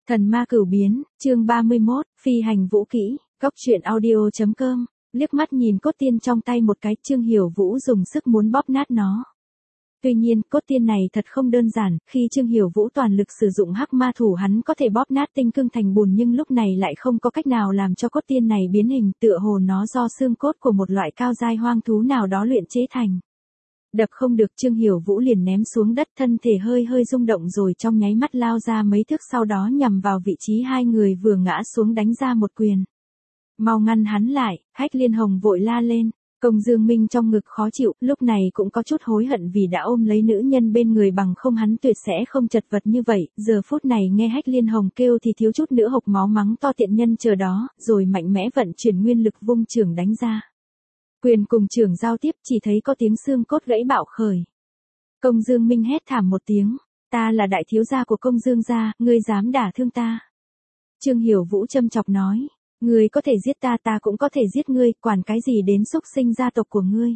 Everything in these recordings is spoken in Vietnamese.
Thần ma cửu biến, chương 31, phi hành vũ kỹ, góc truyện audio.com, liếc mắt nhìn cốt tiên trong tay một cái, Trương Hiểu Vũ dùng sức muốn bóp nát nó. Tuy nhiên, cốt tiên này thật không đơn giản, khi Trương Hiểu Vũ toàn lực sử dụng hắc ma thủ hắn có thể bóp nát tinh cương thành bùn nhưng lúc này lại không có cách nào làm cho cốt tiên này biến hình, tựa hồ nó do xương cốt của một loại cao giai hoang thú nào đó luyện chế thành. Đập không được, Trương Hiểu Vũ liền ném xuống đất, thân thể hơi hơi rung động rồi trong nháy mắt lao ra mấy thước, sau đó nhằm vào vị trí hai người vừa ngã xuống đánh ra một quyền. Mau ngăn hắn lại, Hách Liên Hồng vội la lên. Công Dương Minh trong ngực khó chịu, lúc này cũng có chút hối hận vì đã ôm lấy nữ nhân bên người, bằng không hắn tuyệt sẽ không chật vật như vậy. Giờ phút này nghe Hách Liên Hồng kêu thì thiếu chút nữa hộc máu, mắng to tiện nhân chờ đó, rồi mạnh mẽ vận chuyển nguyên lực vung chưởng đánh ra. Quyền cùng chưởng giao tiếp, chỉ thấy có tiếng xương cốt gãy bạo khởi. Công Dương Minh hét thảm một tiếng, ta là đại thiếu gia của Công Dương gia, ngươi dám đả thương ta. Trương Hiểu Vũ châm chọc nói, ngươi có thể giết ta, ta cũng có thể giết ngươi, quản cái gì đến xúc sinh gia tộc của ngươi.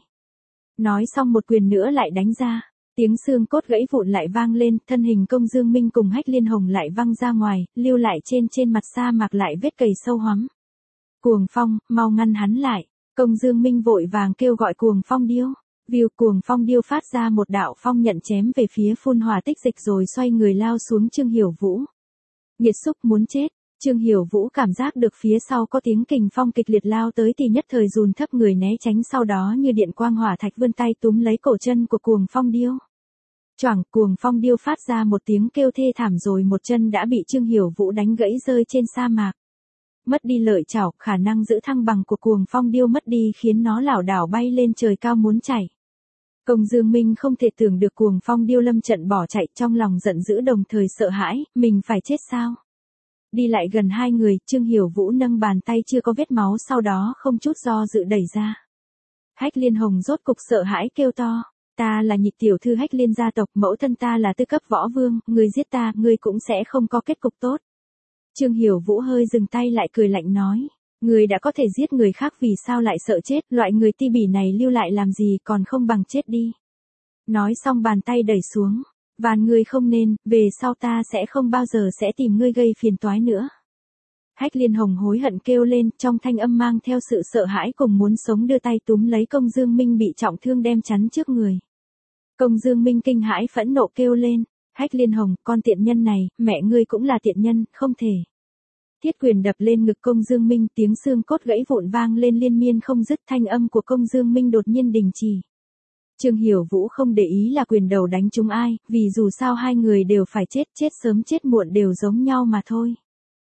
Nói xong một quyền nữa lại đánh ra, tiếng xương cốt gãy vụn lại vang lên, thân hình Công Dương Minh cùng Hách Liên Hồng lại văng ra ngoài, lưu lại trên mặt sa mạc lại vết cày sâu hoắm. Cuồng Phong, mau ngăn hắn lại. Công Dương Minh vội vàng kêu gọi Cuồng Phong Điêu. Viu, Cuồng Phong Điêu phát ra một đạo phong nhận chém về phía phun hỏa tích dịch rồi xoay người lao xuống Trương Hiểu Vũ. Nghiệt xúc muốn chết. Trương Hiểu Vũ cảm giác được phía sau có tiếng kình phong kịch liệt lao tới thì nhất thời dùn thấp người né tránh, sau đó như điện quang hỏa thạch vươn tay túm lấy cổ chân của Cuồng Phong Điêu. Choảng, Cuồng Phong Điêu phát ra một tiếng kêu thê thảm rồi một chân đã bị Trương Hiểu Vũ đánh gãy rơi trên sa mạc. Mất đi lợi chảo, khả năng giữ thăng bằng của Cuồng Phong Điêu mất đi khiến nó lảo đảo bay lên trời cao muốn chạy. Công Dương Minh không thể tưởng được Cuồng Phong Điêu lâm trận bỏ chạy, trong lòng giận dữ đồng thời sợ hãi, mình phải chết sao? Đi lại gần hai người, Trương Hiểu Vũ nâng bàn tay chưa có vết máu, sau đó không chút do dự đẩy ra. Hách Liên Hồng rốt cục sợ hãi kêu to, ta là nhị tiểu thư Hách Liên gia tộc, mẫu thân ta là tư cấp võ vương, ngươi giết ta, ngươi cũng sẽ không có kết cục tốt. Trương Hiểu Vũ hơi dừng tay lại cười lạnh nói, người đã có thể giết người khác vì sao lại sợ chết, loại người ti bỉ này lưu lại làm gì, còn không bằng chết đi. Nói xong bàn tay đẩy xuống, van ngươi không nên, về sau ta sẽ không bao giờ sẽ tìm ngươi gây phiền toái nữa. Hách Liên Hồng hối hận kêu lên, trong thanh âm mang theo sự sợ hãi cùng muốn sống, đưa tay túm lấy Công Dương Minh bị trọng thương đem chắn trước người. Công Dương Minh kinh hãi phẫn nộ kêu lên, Hách Liên Hồng, con tiện nhân này, mẹ ngươi cũng là tiện nhân, không thể. Thiết quyền đập lên ngực Công Dương Minh, tiếng xương cốt gãy vụn vang lên liên miên không dứt, thanh âm của Công Dương Minh đột nhiên đình chỉ. Trương Hiểu Vũ không để ý là quyền đầu đánh trúng ai, vì dù sao hai người đều phải chết, chết sớm chết muộn đều giống nhau mà thôi.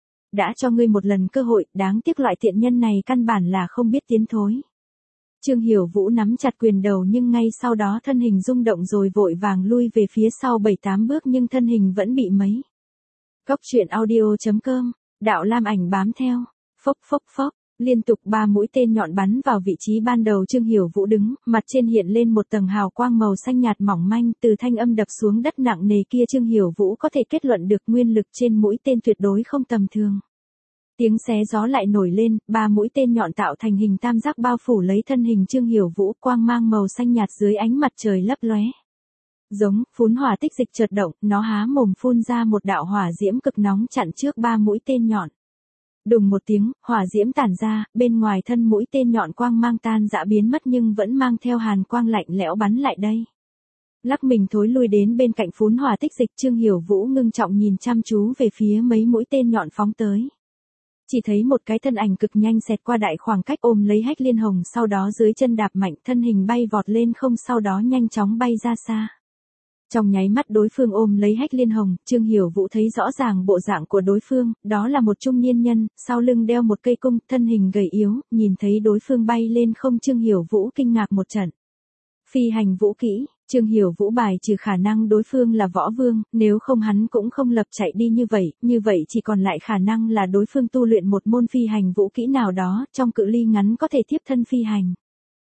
Đã cho ngươi một lần cơ hội, đáng tiếc loại tiện nhân này căn bản là không biết tiến thối. Trương Hiểu Vũ nắm chặt quyền đầu nhưng ngay sau đó thân hình rung động rồi vội vàng lui về phía sau 7-8 bước nhưng thân hình vẫn bị mấy. Góc truyện audio.com, đạo lam ảnh bám theo, phốc phốc phốc, liên tục 3 mũi tên nhọn bắn vào vị trí ban đầu Trương Hiểu Vũ đứng, mặt trên hiện lên một tầng hào quang màu xanh nhạt mỏng manh, từ thanh âm đập xuống đất nặng nề kia Trương Hiểu Vũ có thể kết luận được nguyên lực trên mũi tên tuyệt đối không tầm thường. Tiếng xé gió lại nổi lên, 3 mũi tên nhọn tạo thành hình tam giác bao phủ lấy thân hình Trương Hiểu Vũ, quang mang màu xanh nhạt dưới ánh mặt trời lấp lóe. Giống, phún hỏa tích dịch chợt động, nó há mồm phun ra một đạo hỏa diễm cực nóng chặn trước 3 mũi tên nhọn. Đùng một tiếng, hỏa diễm tản ra, bên ngoài thân mũi tên nhọn quang mang tan rã biến mất nhưng vẫn mang theo hàn quang lạnh lẽo bắn lại đây. Lắc mình thối lui đến bên cạnh phún hỏa tích dịch, Trương Hiểu Vũ ngưng trọng nhìn chăm chú về phía mấy mũi tên nhọn phóng tới. Chỉ thấy một cái thân ảnh cực nhanh xẹt qua đại khoảng cách ôm lấy Hách Liên Hồng, sau đó dưới chân đạp mạnh, thân hình bay vọt lên không, sau đó nhanh chóng bay ra xa. Trong nháy mắt đối phương ôm lấy Hách Liên Hồng, Trương Hiểu Vũ thấy rõ ràng bộ dạng của đối phương, đó là một trung niên nhân, sau lưng đeo một cây cung, thân hình gầy yếu, nhìn thấy đối phương bay lên không Trương Hiểu Vũ kinh ngạc một trận. Phi hành vũ kỹ, Trương Hiểu Vũ bài trừ khả năng đối phương là võ vương, nếu không hắn cũng không lập chạy đi như vậy chỉ còn lại khả năng là đối phương tu luyện một môn phi hành vũ kỹ nào đó, trong cự ly ngắn có thể tiếp thân phi hành.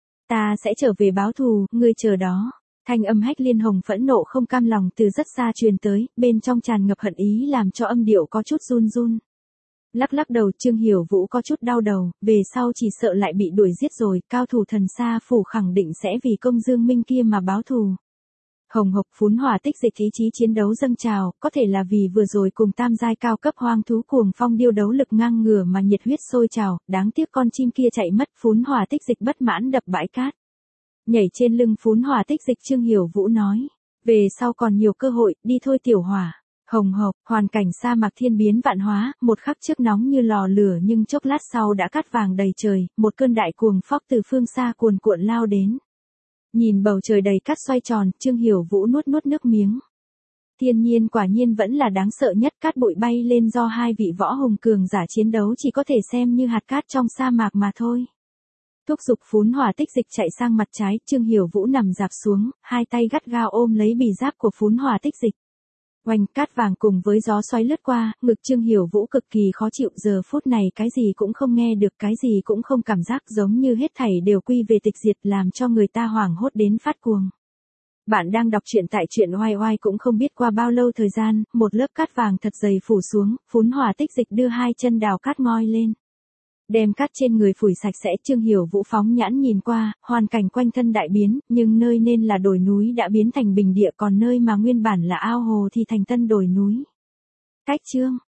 Ta sẽ trở về báo thù, ngươi chờ đó. Thanh âm Hách Liên Hồng phẫn nộ không cam lòng từ rất xa truyền tới, bên trong tràn ngập hận ý làm cho âm điệu có chút run run. Lắc lắc đầu, Trương Hiểu Vũ có chút đau đầu, về sau chỉ sợ lại bị đuổi giết rồi, cao thủ thần sa phủ khẳng định sẽ vì Công Dương Minh kia mà báo thù. Hồng hộc phún hỏa tích dịch ý chí chiến đấu dâng trào, có thể là vì vừa rồi cùng tam giai cao cấp hoang thú cuồng phong điêu đấu lực ngang ngửa mà nhiệt huyết sôi trào, đáng tiếc con chim kia chạy mất, phún hỏa tích dịch bất mãn đập bãi cát. Nhảy trên lưng phún hỏa tích dịch Trương Hiểu Vũ nói, về sau còn nhiều cơ hội, đi thôi tiểu hỏa. Hồng hộc, hoàn cảnh sa mạc thiên biến vạn hóa, một khắc trước nóng như lò lửa nhưng chốc lát sau đã cát vàng đầy trời, một cơn đại cuồng phong từ phương xa cuồn cuộn lao đến. Nhìn bầu trời đầy cát xoay tròn, Trương Hiểu Vũ nuốt nuốt nước miếng. Thiên nhiên quả nhiên vẫn là đáng sợ nhất, cát bụi bay lên do hai vị võ hùng cường giả chiến đấu chỉ có thể xem như hạt cát trong sa mạc mà thôi. Thúc giục phún hỏa tích dịch chạy sang mặt trái, Trương Hiểu Vũ nằm dạp xuống, hai tay gắt gao ôm lấy bì giáp của phún hỏa tích dịch. Oanh, cát vàng cùng với gió xoáy lướt qua, ngực Trương Hiểu Vũ cực kỳ khó chịu, giờ phút này cái gì cũng không nghe được, cái gì cũng không cảm giác, giống như hết thảy đều quy về tịch diệt, làm cho người ta hoảng hốt đến phát cuồng. Bạn đang đọc truyện tại truyện oai oai, cũng không biết qua bao lâu thời gian, một lớp cát vàng thật dày phủ xuống, phún hỏa tích dịch đưa hai chân đào cát ngoi lên. Đem cát trên người phủi sạch sẽ, Trương Hiểu Vũ phóng nhãn nhìn qua, hoàn cảnh quanh thân đại biến, nhưng nơi nên là đồi núi đã biến thành bình địa, còn nơi mà nguyên bản là ao hồ thì thành tân đồi núi. Cách chương